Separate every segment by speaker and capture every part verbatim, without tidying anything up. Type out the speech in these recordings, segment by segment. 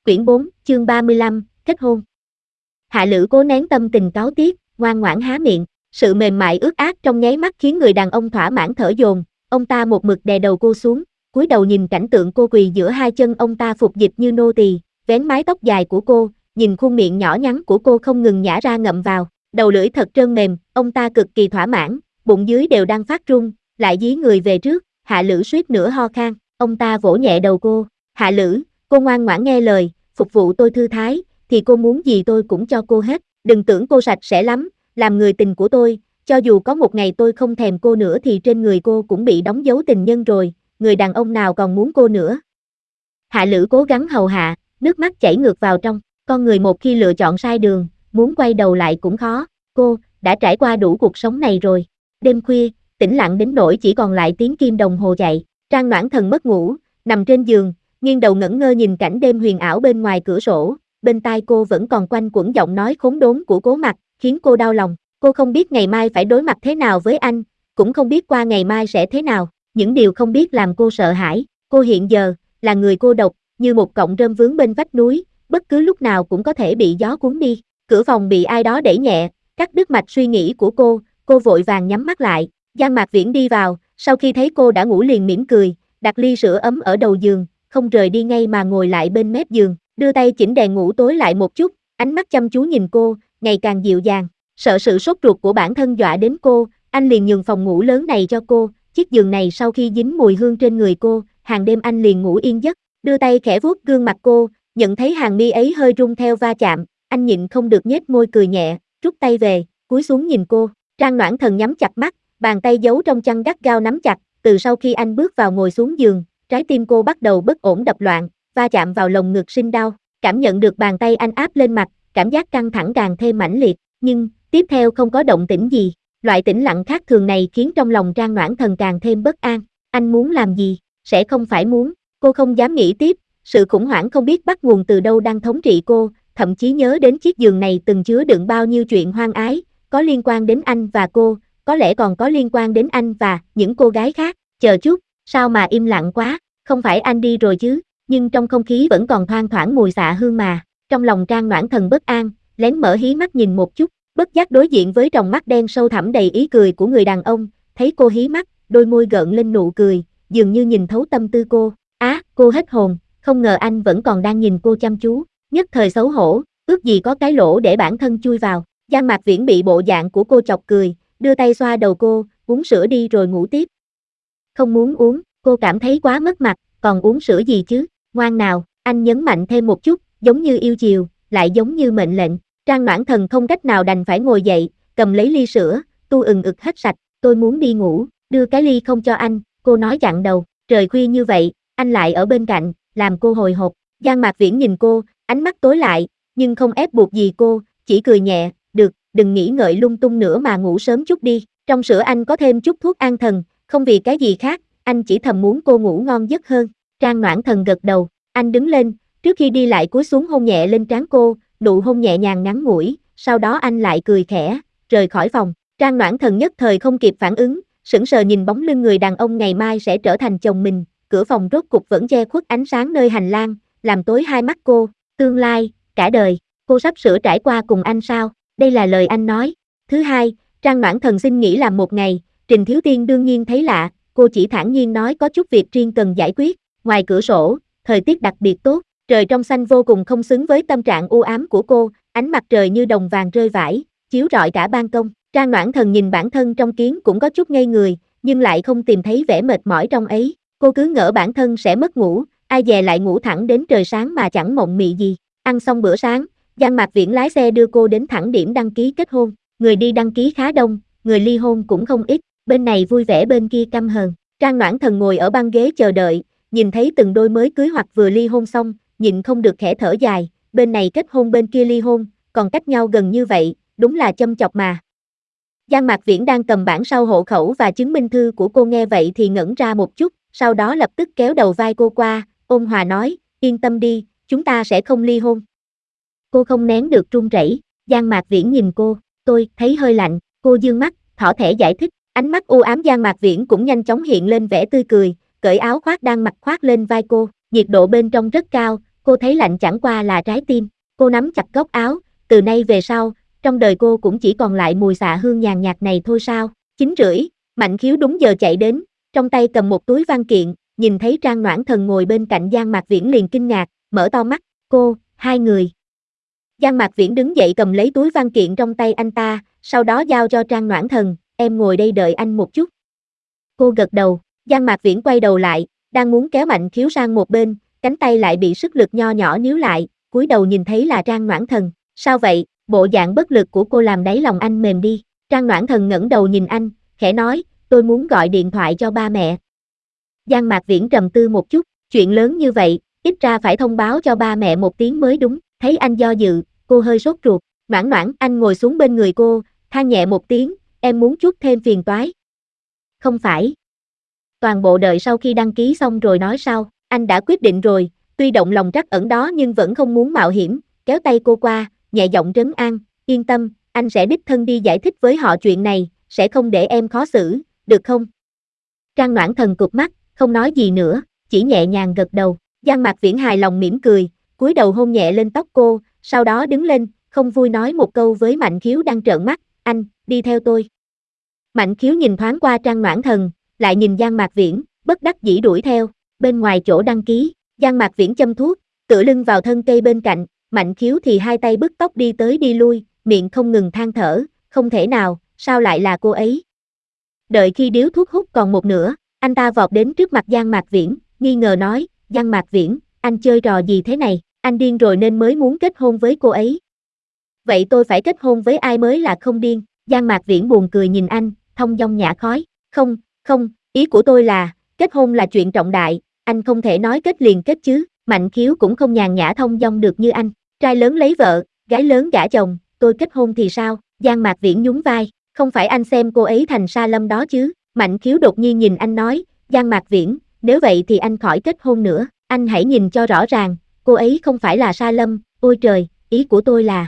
Speaker 1: Quyển bốn, chương ba mươi lăm, kết hôn. Hạ Lữ cố nén tâm tình cáu tiết, ngoan ngoãn há miệng, sự mềm mại ướt át trong nháy mắt khiến người đàn ông thỏa mãn thở dồn, ông ta một mực đè đầu cô xuống, cúi đầu nhìn cảnh tượng cô quỳ giữa hai chân ông ta phục dịch như nô tỳ, vén mái tóc dài của cô, nhìn khuôn miệng nhỏ nhắn của cô không ngừng nhả ra ngậm vào, đầu lưỡi thật trơn mềm, ông ta cực kỳ thỏa mãn, bụng dưới đều đang phát run, lại dí người về trước, Hạ Lữ suýt nữa ho khan, ông ta vỗ nhẹ đầu cô, Hạ Lữ, cô ngoan ngoãn nghe lời, phục vụ tôi thư thái, thì cô muốn gì tôi cũng cho cô hết, đừng tưởng cô sạch sẽ lắm, làm người tình của tôi, cho dù có một ngày tôi không thèm cô nữa thì trên người cô cũng bị đóng dấu tình nhân rồi, người đàn ông nào còn muốn cô nữa. Hạ Lữ cố gắng hầu hạ, nước mắt chảy ngược vào trong, con người một khi lựa chọn sai đường, muốn quay đầu lại cũng khó, cô, đã trải qua đủ cuộc sống này rồi. Đêm khuya, tĩnh lặng đến nỗi chỉ còn lại tiếng kim đồng hồ chạy, Trang Noãn Thần mất ngủ, nằm trên giường, nghiêng đầu ngẩn ngơ nhìn cảnh đêm huyền ảo bên ngoài cửa sổ, bên tai cô vẫn còn quanh quẩn giọng nói khốn đốn của Cố Mặc, khiến cô đau lòng, cô không biết ngày mai phải đối mặt thế nào với anh, cũng không biết qua ngày mai sẽ thế nào, những điều không biết làm cô sợ hãi, cô hiện giờ, là người cô độc, như một cọng rơm vướng bên vách núi, bất cứ lúc nào cũng có thể bị gió cuốn đi, cửa phòng bị ai đó đẩy nhẹ, cắt đứt mạch suy nghĩ của cô, cô vội vàng nhắm mắt lại, Giang Mạc Viễn đi vào, sau khi thấy cô đã ngủ liền mỉm cười, đặt ly sữa ấm ở đầu giường, không rời đi ngay mà ngồi lại bên mép giường, đưa tay chỉnh đèn ngủ tối lại một chút, ánh mắt chăm chú nhìn cô, ngày càng dịu dàng, sợ sự sốt ruột của bản thân dọa đến cô, anh liền nhường phòng ngủ lớn này cho cô, chiếc giường này sau khi dính mùi hương trên người cô, hàng đêm anh liền ngủ yên giấc, đưa tay khẽ vuốt gương mặt cô, nhận thấy hàng mi ấy hơi rung theo va chạm, anh nhịn không được nhếch môi cười nhẹ, rút tay về, cúi xuống nhìn cô, Trang Noãn Thần nhắm chặt mắt, bàn tay giấu trong chăn gắt gao nắm chặt, từ sau khi anh bước vào ngồi xuống giường, trái tim cô bắt đầu bất ổn đập loạn, va chạm vào lồng ngực sinh đau, cảm nhận được bàn tay anh áp lên mặt, cảm giác căng thẳng càng thêm mãnh liệt, nhưng, tiếp theo không có động tĩnh gì, loại tĩnh lặng khác thường này khiến trong lòng Trang Noãn Thần càng thêm bất an, anh muốn làm gì, sẽ không phải muốn, cô không dám nghĩ tiếp, sự khủng hoảng không biết bắt nguồn từ đâu đang thống trị cô, thậm chí nhớ đến chiếc giường này từng chứa đựng bao nhiêu chuyện hoang ái, có liên quan đến anh và cô, có lẽ còn có liên quan đến anh và những cô gái khác, chờ chút, sao mà im lặng quá, không phải anh đi rồi chứ, nhưng trong không khí vẫn còn thoang thoảng mùi xạ hương mà, trong lòng Trang Noãn Thần bất an, lén mở hí mắt nhìn một chút, bất giác đối diện với tròng mắt đen sâu thẳm đầy ý cười của người đàn ông, thấy cô hí mắt, đôi môi gợn lên nụ cười, dường như nhìn thấu tâm tư cô, á, cô hết hồn, không ngờ anh vẫn còn đang nhìn cô chăm chú, nhất thời xấu hổ, ước gì có cái lỗ để bản thân chui vào, Giang Mạc Viễn bị bộ dạng của cô chọc cười, đưa tay xoa đầu cô, uống sữa đi rồi ngủ tiếp. Không muốn uống, cô cảm thấy quá mất mặt, còn uống sữa gì chứ, ngoan nào, anh nhấn mạnh thêm một chút, giống như yêu chiều, lại giống như mệnh lệnh, Trang Noãn Thần không cách nào đành phải ngồi dậy, cầm lấy ly sữa, tu ừng ực hết sạch, tôi muốn đi ngủ, đưa cái ly không cho anh, cô nói chặn đầu, trời khuya như vậy, anh lại ở bên cạnh, làm cô hồi hộp, Giang Mạc Viễn nhìn cô, ánh mắt tối lại, nhưng không ép buộc gì cô, chỉ cười nhẹ, được, đừng nghĩ ngợi lung tung nữa mà ngủ sớm chút đi, trong sữa anh có thêm chút thuốc an thần, không vì cái gì khác, anh chỉ thầm muốn cô ngủ ngon giấc hơn, Trang Noãn Thần gật đầu, anh đứng lên, trước khi đi lại cúi xuống hôn nhẹ lên trán cô, nụ hôn nhẹ nhàng ngắn ngủi, sau đó anh lại cười khẽ, rời khỏi phòng, Trang Noãn Thần nhất thời không kịp phản ứng, sững sờ nhìn bóng lưng người đàn ông ngày mai sẽ trở thành chồng mình, cửa phòng rốt cục vẫn che khuất ánh sáng nơi hành lang, làm tối hai mắt cô, tương lai, cả đời, cô sắp sửa trải qua cùng anh sao, đây là lời anh nói. Thứ hai, Trang Noãn Thần xin nghỉ làm một ngày, Trình Thiếu Tiên đương nhiên thấy lạ, cô chỉ thản nhiên nói có chút việc riêng cần giải quyết, ngoài cửa sổ, thời tiết đặc biệt tốt, trời trong xanh vô cùng không xứng với tâm trạng u ám của cô, ánh mặt trời như đồng vàng rơi vãi, chiếu rọi cả ban công, Trang Noãn Thần nhìn bản thân trong kiến cũng có chút ngây người, nhưng lại không tìm thấy vẻ mệt mỏi trong ấy, cô cứ ngỡ bản thân sẽ mất ngủ, ai dè lại ngủ thẳng đến trời sáng mà chẳng mộng mị gì, ăn xong bữa sáng, Giang Mạc Viễn lái xe đưa cô đến thẳng điểm đăng ký kết hôn, người đi đăng ký khá đông, người ly hôn cũng không ít, bên này vui vẻ bên kia căm hờn, Trang Noãn Thần ngồi ở băng ghế chờ đợi, nhìn thấy từng đôi mới cưới hoặc vừa ly hôn xong, nhịn không được khẽ thở dài, bên này kết hôn bên kia ly hôn, còn cách nhau gần như vậy, đúng là châm chọc mà. Giang Mạc Viễn đang cầm bản sao hộ khẩu và chứng minh thư của cô nghe vậy thì ngẩn ra một chút, sau đó lập tức kéo đầu vai cô qua, ôn hòa nói, yên tâm đi, chúng ta sẽ không ly hôn. Cô không nén được run rẩy, Giang Mạc Viễn nhìn cô, tôi thấy hơi lạnh, cô dương mắt, thỏ thẻ giải thích, ánh mắt u ám Giang Mạc Viễn cũng nhanh chóng hiện lên vẻ tươi cười, cởi áo khoác đang mặc khoác lên vai cô, nhiệt độ bên trong rất cao, cô thấy lạnh chẳng qua là trái tim. Cô nắm chặt góc áo, từ nay về sau, trong đời cô cũng chỉ còn lại mùi xạ hương nhàn nhạt này thôi sao? Chín rưỡi, Mạnh Khiếu đúng giờ chạy đến, trong tay cầm một túi văn kiện, nhìn thấy Trang Noãn Thần ngồi bên cạnh Giang Mạc Viễn liền kinh ngạc, mở to mắt, cô, hai người. Giang Mạc Viễn đứng dậy cầm lấy túi văn kiện trong tay anh ta, sau đó giao cho Trang Noãn Thần, em ngồi đây đợi anh một chút. Cô gật đầu, Giang Mạc Viễn quay đầu lại, đang muốn kéo Mạnh Khiếu sang một bên, cánh tay lại bị sức lực nho nhỏ níu lại, cúi đầu nhìn thấy là Trang Noãn Thần, sao vậy, bộ dạng bất lực của cô làm đáy lòng anh mềm đi. Trang Noãn Thần ngẩng đầu nhìn anh, khẽ nói, tôi muốn gọi điện thoại cho ba mẹ. Giang Mạc Viễn trầm tư một chút, chuyện lớn như vậy, ít ra phải thông báo cho ba mẹ một tiếng mới đúng, thấy anh do dự, cô hơi sốt ruột, Noãn Noãn, anh ngồi xuống bên người cô, than nhẹ một tiếng, em muốn chút thêm phiền toái. Không phải. Toàn bộ đợi sau khi đăng ký xong rồi nói sau, anh đã quyết định rồi, tuy động lòng trắc ẩn đó nhưng vẫn không muốn mạo hiểm, kéo tay cô qua, nhẹ giọng trấn an, yên tâm, anh sẽ đích thân đi giải thích với họ chuyện này, sẽ không để em khó xử, được không? Trang Noãn Thần cụp mắt, không nói gì nữa, chỉ nhẹ nhàng gật đầu, Giang Mạc Viễn hài lòng mỉm cười, cúi đầu hôn nhẹ lên tóc cô, sau đó đứng lên, không vui nói một câu với Mạnh Khiếu đang trợn mắt, anh, đi theo tôi. Mạnh Khiếu nhìn thoáng qua Trang Noãn Thần, lại nhìn Giang Mạc Viễn, bất đắc dĩ đuổi theo, bên ngoài chỗ đăng ký, Giang Mạc Viễn châm thuốc, tựa lưng vào thân cây bên cạnh, Mạnh Khiếu thì hai tay bứt tóc đi tới đi lui, miệng không ngừng than thở, không thể nào, sao lại là cô ấy? Đợi khi điếu thuốc hút còn một nửa, anh ta vọt đến trước mặt Giang Mạc Viễn, nghi ngờ nói, Giang Mạc Viễn, anh chơi trò gì thế này, anh điên rồi nên mới muốn kết hôn với cô ấy. Vậy tôi phải kết hôn với ai mới là không điên? Giang Mạc Viễn buồn cười nhìn anh, thông dong nhả khói, không, không, ý của tôi là, kết hôn là chuyện trọng đại, anh không thể nói kết liền kết chứ, Mạnh Khiếu cũng không nhàn nhã thông dong được như anh, trai lớn lấy vợ, gái lớn gả chồng, tôi kết hôn thì sao? Giang Mạc Viễn nhún vai, không phải anh xem cô ấy thành Sa Lâm đó chứ, Mạnh Khiếu đột nhiên nhìn anh nói, Giang Mạc Viễn, nếu vậy thì anh khỏi kết hôn nữa, anh hãy nhìn cho rõ ràng, cô ấy không phải là Sa Lâm, ôi trời, ý của tôi là.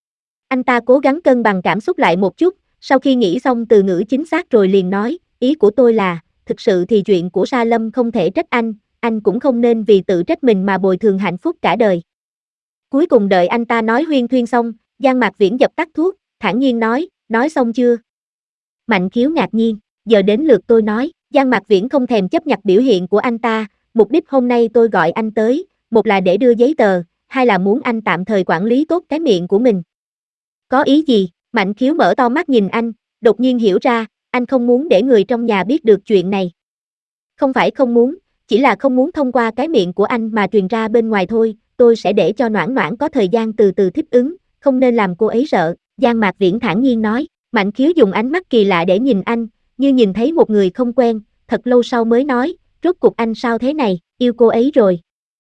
Speaker 1: Anh ta cố gắng cân bằng cảm xúc lại một chút, sau khi nghĩ xong từ ngữ chính xác rồi liền nói, ý của tôi là, thực sự thì chuyện của Sa Lâm không thể trách anh, anh cũng không nên vì tự trách mình mà bồi thường hạnh phúc cả đời. Cuối cùng đợi anh ta nói huyên thuyên xong, Giang Mạc Viễn dập tắt thuốc, thản nhiên nói, nói xong chưa? Mạnh Khiếu ngạc nhiên, giờ đến lượt tôi nói, Giang Mạc Viễn không thèm chấp nhận biểu hiện của anh ta, mục đích hôm nay tôi gọi anh tới, một là để đưa giấy tờ, hai là muốn anh tạm thời quản lý tốt cái miệng của mình. Có ý gì? Mạnh Khiếu mở to mắt nhìn anh, đột nhiên hiểu ra, anh không muốn để người trong nhà biết được chuyện này. Không phải không muốn, chỉ là không muốn thông qua cái miệng của anh mà truyền ra bên ngoài thôi, tôi sẽ để cho Noãn Noãn có thời gian từ từ thích ứng, không nên làm cô ấy sợ, Giang Mạc Viễn thản nhiên nói, Mạnh Khiếu dùng ánh mắt kỳ lạ để nhìn anh, như nhìn thấy một người không quen, thật lâu sau mới nói, rốt cuộc anh sao thế này, yêu cô ấy rồi.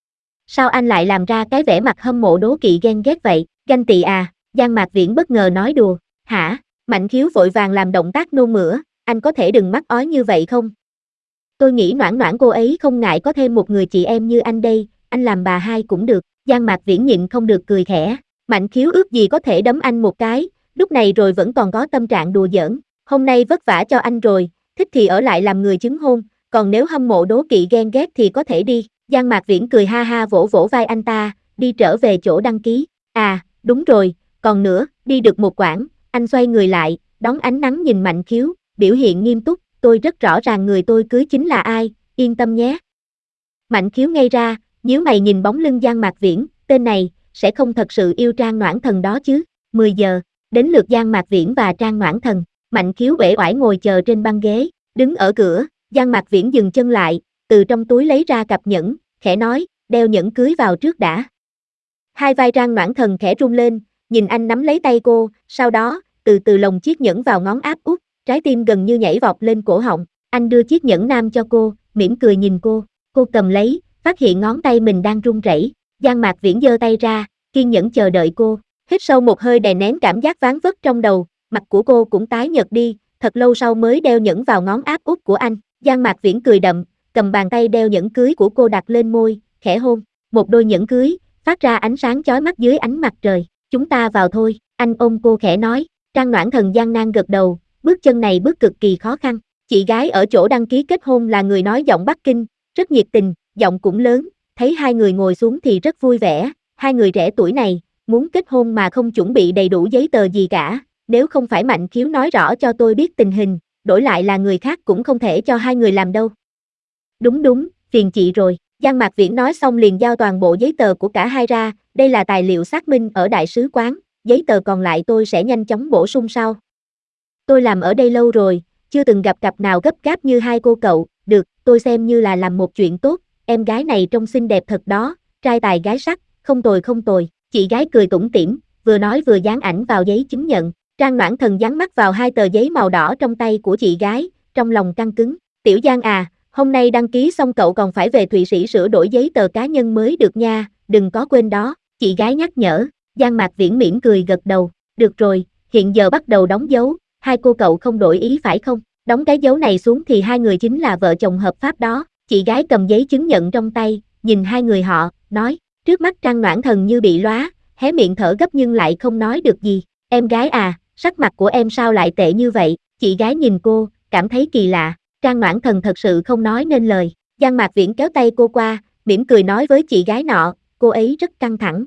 Speaker 1: Sao anh lại làm ra cái vẻ mặt hâm mộ đố kỵ ghen ghét vậy, ganh tị à, Giang Mạc Viễn bất ngờ nói đùa, hả, Mạnh Khiếu vội vàng làm động tác nôn mửa, anh có thể đừng mắc ói như vậy không? Tôi nghĩ Noãn Noãn cô ấy không ngại có thêm một người chị em như anh đây, anh làm bà hai cũng được, Giang Mạc Viễn nhịn không được cười khẽ, Mạnh Khiếu ước gì có thể đấm anh một cái, lúc này rồi vẫn còn có tâm trạng đùa giỡn, hôm nay vất vả cho anh rồi, thích thì ở lại làm người chứng hôn, còn nếu hâm mộ đố kỵ ghen ghét thì có thể đi, Giang Mạc Viễn cười ha ha vỗ vỗ vai anh ta, đi trở về chỗ đăng ký, à, đúng rồi, còn nữa, đi được một quãng, anh xoay người lại, đón ánh nắng nhìn Mạnh Khiếu, biểu hiện nghiêm túc, tôi rất rõ ràng người tôi cưới chính là ai, yên tâm nhé. Mạnh Khiếu ngây ra, nhíu mày nhìn bóng lưng Giang Mạc Viễn, tên này, sẽ không thật sự yêu Trang Noãn Thần đó chứ, mười giờ, đến lượt Giang Mạc Viễn và Trang Noãn Thần, Mạnh Khiếu uể oải ngồi chờ trên băng ghế, đứng ở cửa, Giang Mạc Viễn dừng chân lại, từ trong túi lấy ra cặp nhẫn, khẽ nói, đeo nhẫn cưới vào trước đã. Hai vai Trang Noãn Thần khẽ rung lên, nhìn anh nắm lấy tay cô, sau đó, từ từ lồng chiếc nhẫn vào ngón áp út, trái tim gần như nhảy vọt lên cổ họng, anh đưa chiếc nhẫn nam cho cô, mỉm cười nhìn cô, cô cầm lấy, phát hiện ngón tay mình đang run rẩy, Giang Mạc Viễn giơ tay ra, kiên nhẫn chờ đợi cô, hít sâu một hơi đè nén cảm giác ván vất trong đầu, mặt của cô cũng tái nhợt đi, thật lâu sau mới đeo nhẫn vào ngón áp út của anh, Giang Mạc Viễn cười đậm, cầm bàn tay đeo nhẫn cưới của cô đặt lên môi, khẽ hôn, một đôi nhẫn cưới, phát ra ánh sáng chói mắt dưới ánh mặt trời, chúng ta vào thôi, anh ôm cô khẽ nói, Trang Noãn Thần gian nan gật đầu, bước chân này bước cực kỳ khó khăn, chị gái ở chỗ đăng ký kết hôn là người nói giọng Bắc Kinh, rất nhiệt tình, giọng cũng lớn, thấy hai người ngồi xuống thì rất vui vẻ, hai người trẻ tuổi này, muốn kết hôn mà không chuẩn bị đầy đủ giấy tờ gì cả, nếu không phải Mạnh Khiếu nói rõ cho tôi biết tình hình, đổi lại là người khác cũng không thể cho hai người làm đâu. Đúng đúng, phiền chị rồi, Giang Mạc Viễn nói xong liền giao toàn bộ giấy tờ của cả hai ra, đây là tài liệu xác minh ở đại sứ quán, giấy tờ còn lại tôi sẽ nhanh chóng bổ sung sau. Tôi làm ở đây lâu rồi, chưa từng gặp cặp nào gấp gáp như hai cô cậu, được, tôi xem như là làm một chuyện tốt, em gái này trông xinh đẹp thật đó, trai tài gái sắc, không tồi không tồi, chị gái cười tủm tỉm, vừa nói vừa dán ảnh vào giấy chứng nhận, Trang Noãn Thần dán mắt vào hai tờ giấy màu đỏ trong tay của chị gái, trong lòng căng cứng, Tiểu Giang à, hôm nay đăng ký xong cậu còn phải về Thụy Sĩ sửa đổi giấy tờ cá nhân mới được nha, đừng có quên đó, chị gái nhắc nhở, Giang Mạc Viễn mỉm cười gật đầu, được rồi, hiện giờ bắt đầu đóng dấu, hai cô cậu không đổi ý phải không, đóng cái dấu này xuống thì hai người chính là vợ chồng hợp pháp đó, chị gái cầm giấy chứng nhận trong tay, nhìn hai người họ, nói, trước mắt Trang Noãn Thần như bị lóa, hé miệng thở gấp nhưng lại không nói được gì, em gái à, sắc mặt của em sao lại tệ như vậy, chị gái nhìn cô, cảm thấy kỳ lạ, Trang Noãn Thần thật sự không nói nên lời, Giang Mạc Viễn kéo tay cô qua, mỉm cười nói với chị gái nọ, cô ấy rất căng thẳng.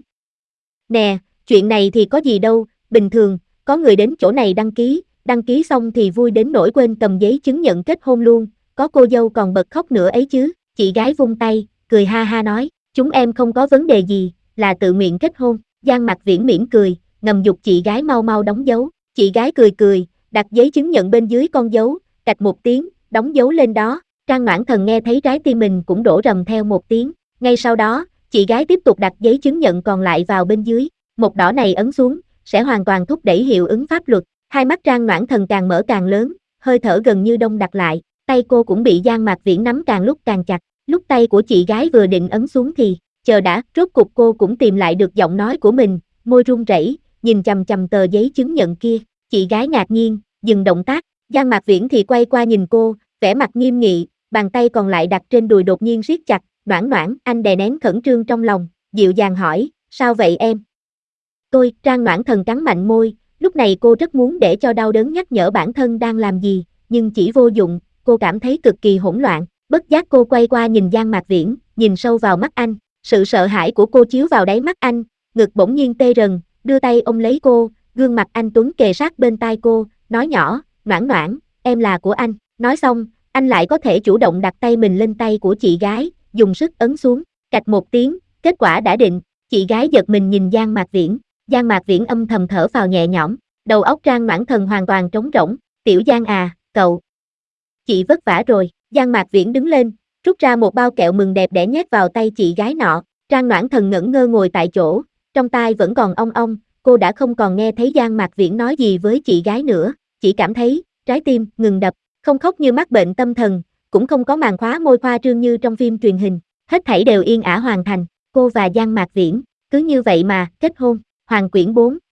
Speaker 1: Nè, chuyện này thì có gì đâu, bình thường, có người đến chỗ này đăng ký, đăng ký xong thì vui đến nỗi quên cầm giấy chứng nhận kết hôn luôn, có cô dâu còn bật khóc nữa ấy chứ, chị gái vung tay, cười ha ha nói, chúng em không có vấn đề gì, là tự nguyện kết hôn, Giang Mạc Viễn mỉm cười, ngầm giục chị gái mau mau đóng dấu, chị gái cười cười, đặt giấy chứng nhận bên dưới con dấu, cạch một tiếng, đóng dấu lên đó, Trang Noãn Thần nghe thấy trái tim mình cũng đổ rầm theo một tiếng, ngay sau đó, chị gái tiếp tục đặt giấy chứng nhận còn lại vào bên dưới, một đỏ này ấn xuống, sẽ hoàn toàn thúc đẩy hiệu ứng pháp luật, hai mắt Trang Noãn Thần càng mở càng lớn, hơi thở gần như đông đặc lại, tay cô cũng bị Giang Mạc Viễn nắm càng lúc càng chặt, lúc tay của chị gái vừa định ấn xuống thì, chờ đã, rốt cục cô cũng tìm lại được giọng nói của mình, môi run rẩy, nhìn chằm chằm tờ giấy chứng nhận kia, chị gái ngạc nhiên, dừng động tác, Giang Mạc Viễn thì quay qua nhìn cô, vẻ mặt nghiêm nghị, bàn tay còn lại đặt trên đùi đột nhiên siết chặt, Noãn Noãn, anh đè nén khẩn trương trong lòng, dịu dàng hỏi, sao vậy em? Tôi, Trang Noãn Thần cắn mạnh môi, lúc này cô rất muốn để cho đau đớn nhắc nhở bản thân đang làm gì, nhưng chỉ vô dụng, cô cảm thấy cực kỳ hỗn loạn, bất giác cô quay qua nhìn Giang Mạc Viễn, nhìn sâu vào mắt anh, sự sợ hãi của cô chiếu vào đáy mắt anh, ngực bỗng nhiên tê rần, đưa tay ôm lấy cô, gương mặt anh Tuấn kề sát bên tai cô, nói nhỏ, Noãn Noãn, em là của anh, nói xong, anh lại có thể chủ động đặt tay mình lên tay của chị gái, dùng sức ấn xuống, cạch một tiếng, kết quả đã định, chị gái giật mình nhìn Giang Mạc Viễn, Giang Mạc Viễn âm thầm thở phào nhẹ nhõm, đầu óc Trang Noãn Thần hoàn toàn trống rỗng, Tiểu Giang à, cậu, chị vất vả rồi, Giang Mạc Viễn đứng lên, rút ra một bao kẹo mừng đẹp để nhét vào tay chị gái nọ, Trang Noãn Thần ngẩn ngơ ngồi tại chỗ, trong tai vẫn còn ong ong, cô đã không còn nghe thấy Giang Mạc Viễn nói gì với chị gái nữa, chỉ cảm thấy, trái tim, ngừng đập, không khóc như mắc bệnh tâm thần, cũng không có màn khóa môi khoa trương như trong phim truyền hình, hết thảy đều yên ả hoàn thành, cô và Giang Mạc Viễn, cứ như vậy mà, kết hôn, Hoàng quyển bốn.